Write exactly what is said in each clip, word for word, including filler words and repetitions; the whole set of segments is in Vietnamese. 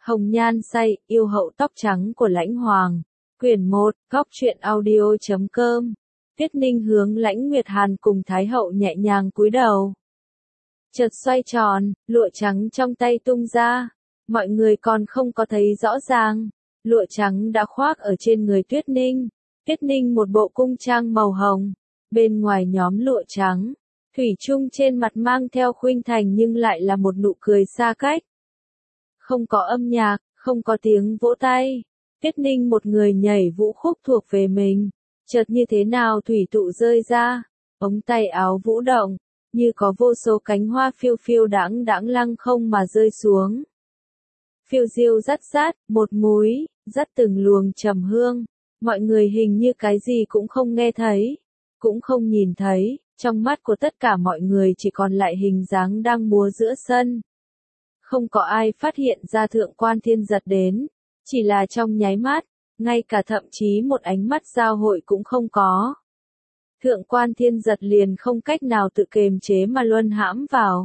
Hồng nhan say, yêu hậu tóc trắng của Lãnh Hoàng. Quyển một, góc truyện audio chấm com. Tuyết Ninh hướng Lãnh Nguyệt Hàn cùng Thái hậu nhẹ nhàng cúi đầu. Chợt xoay tròn, lụa trắng trong tay tung ra. Mọi người còn không có thấy rõ ràng. Lụa trắng đã khoác ở trên người Tuyết Ninh. Tuyết Ninh một bộ cung trang màu hồng. Bên ngoài nhóm lụa trắng, thủy chung trên mặt mang theo khuynh thành nhưng lại là một nụ cười xa cách. Không có âm nhạc, không có tiếng vỗ tay. Tuyết Ninh một người nhảy vũ khúc thuộc về mình. Chợt như thế nào thủy tụ rơi ra, ống tay áo vũ động, như có vô số cánh hoa phiêu phiêu đãng đãng lăng không mà rơi xuống. Phiêu diêu dắt dắt, một múi, dắt từng luồng trầm hương. Mọi người hình như cái gì cũng không nghe thấy, cũng không nhìn thấy, trong mắt của tất cả mọi người chỉ còn lại hình dáng đang múa giữa sân. Không có ai phát hiện ra Thượng Quan Thiên Giật đến, chỉ là trong nháy mắt, ngay cả thậm chí một ánh mắt giao hội cũng không có. Thượng Quan Thiên Giật liền không cách nào tự kiềm chế mà luân hãm vào.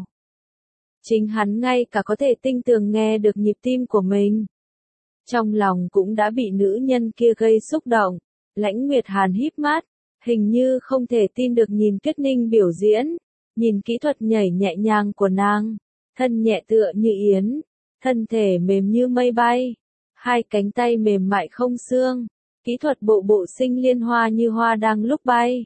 Chính hắn ngay cả có thể tinh tường nghe được nhịp tim của mình. Trong lòng cũng đã bị nữ nhân kia gây xúc động. Lãnh Nguyệt Hàn híp mắt, hình như không thể tin được nhìn Tuyết Ninh biểu diễn, nhìn kỹ thuật nhảy nhẹ nhàng của nàng, thân nhẹ tựa như yến, thân thể mềm như mây bay, hai cánh tay mềm mại không xương, kỹ thuật bộ bộ sinh liên hoa như hoa đang lúc bay,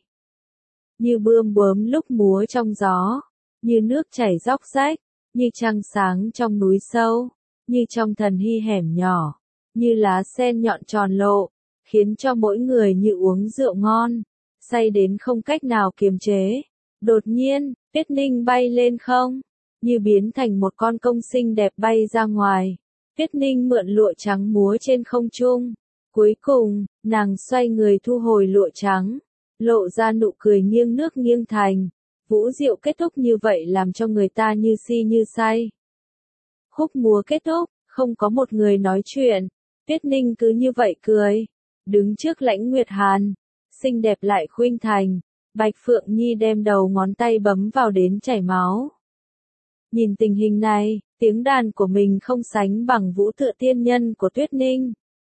như bươm bướm lúc múa trong gió, như nước chảy róc rách, như trăng sáng trong núi sâu, như trong thần hy hẻm nhỏ, như lá sen nhọn tròn lộ, khiến cho mỗi người như uống rượu ngon, say đến không cách nào kiềm chế. Đột nhiên, Tuyết Ninh bay lên không, như biến thành một con công xinh đẹp bay ra ngoài. Tuyết Ninh mượn lụa trắng múa trên không trung. Cuối cùng, nàng xoay người thu hồi lụa trắng, lộ ra nụ cười nghiêng nước nghiêng thành. Vũ diệu kết thúc như vậy làm cho người ta như si như say. Khúc múa kết thúc, không có một người nói chuyện. Tuyết Ninh cứ như vậy cười, đứng trước Lãnh Nguyệt Hàn, xinh đẹp lại khuynh thành. Bạch Phượng Nhi đem đầu ngón tay bấm vào đến chảy máu. Nhìn tình hình này, tiếng đàn của mình không sánh bằng vũ tựa tiên nhân của Tuyết Ninh.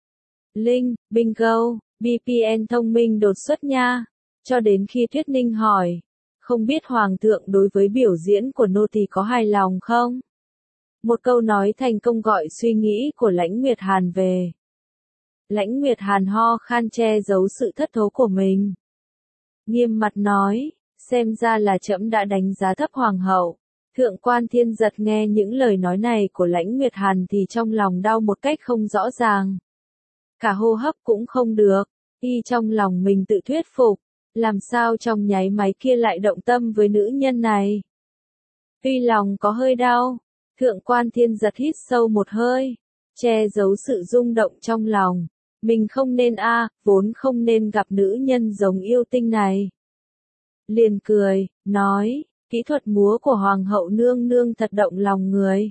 Linh, bingo, bê pê en thông minh đột xuất nha. Cho đến khi Tuyết Ninh hỏi, không biết Hoàng thượng đối với biểu diễn của nô tỳ có hài lòng không? Một câu nói thành công gọi suy nghĩ của Lãnh Nguyệt Hàn về. Lãnh Nguyệt Hàn ho khan che giấu sự thất thố của mình. Nghiêm mặt nói, xem ra là trẫm đã đánh giá thấp Hoàng hậu. Thượng Quan Thiên Giật nghe những lời nói này của Lãnh Nguyệt Hàn thì trong lòng đau một cách không rõ ràng. Cả hô hấp cũng không được, y trong lòng mình tự thuyết phục, làm sao trong nháy máy kia lại động tâm với nữ nhân này. Tuy lòng có hơi đau, Thượng Quan Thiên Giật hít sâu một hơi, che giấu sự rung động trong lòng. Mình không nên a, à, vốn không nên gặp nữ nhân giống yêu tinh này. Liền cười, nói, kỹ thuật múa của Hoàng hậu nương nương thật động lòng người.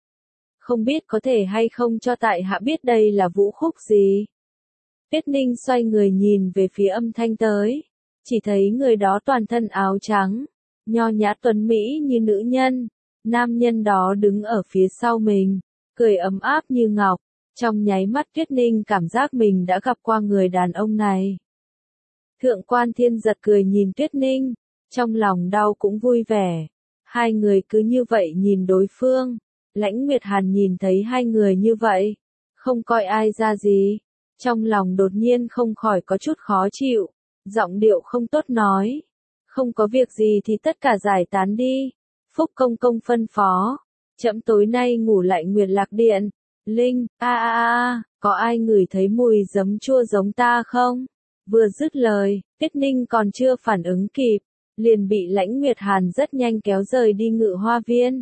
Không biết có thể hay không cho tại hạ biết đây là vũ khúc gì? Tuyết Ninh xoay người nhìn về phía âm thanh tới, chỉ thấy người đó toàn thân áo trắng, nho nhã tuấn mỹ như nữ nhân, nam nhân đó đứng ở phía sau mình, cười ấm áp như ngọc. Trong nháy mắt Tuyết Ninh cảm giác mình đã gặp qua người đàn ông này. Thượng Quan Thiên Giật cười nhìn Tuyết Ninh, trong lòng đau cũng vui vẻ. Hai người cứ như vậy nhìn đối phương. Lãnh Nguyệt Hàn nhìn thấy hai người như vậy, không coi ai ra gì. Trong lòng đột nhiên không khỏi có chút khó chịu, giọng điệu không tốt nói. Không có việc gì thì tất cả giải tán đi. Phúc công công phân phó. Trẫm tối nay ngủ lại Nguyệt Lạc Điện. Linh, a a a, có ai ngửi thấy mùi giấm chua giống ta không? Vừa dứt lời, Tuyết Ninh còn chưa phản ứng kịp, liền bị Lãnh Nguyệt Hàn rất nhanh kéo rời đi Ngự Hoa Viên.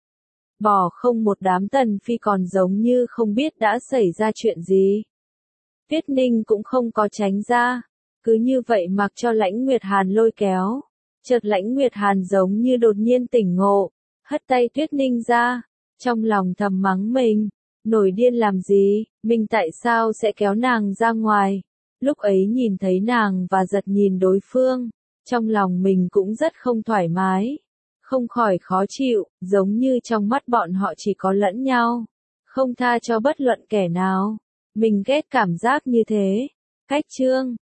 Bỏ không một đám tần phi còn giống như không biết đã xảy ra chuyện gì. Tuyết Ninh cũng không có tránh ra, cứ như vậy mặc cho Lãnh Nguyệt Hàn lôi kéo. Chợt Lãnh Nguyệt Hàn giống như đột nhiên tỉnh ngộ, hất tay Tuyết Ninh ra, trong lòng thầm mắng mình. Nổi điên làm gì, mình tại sao sẽ kéo nàng ra ngoài? Lúc ấy nhìn thấy nàng và giật nhìn đối phương, trong lòng mình cũng rất không thoải mái, không khỏi khó chịu, giống như trong mắt bọn họ chỉ có lẫn nhau, không tha cho bất luận kẻ nào. Mình ghét cảm giác như thế. Cách chương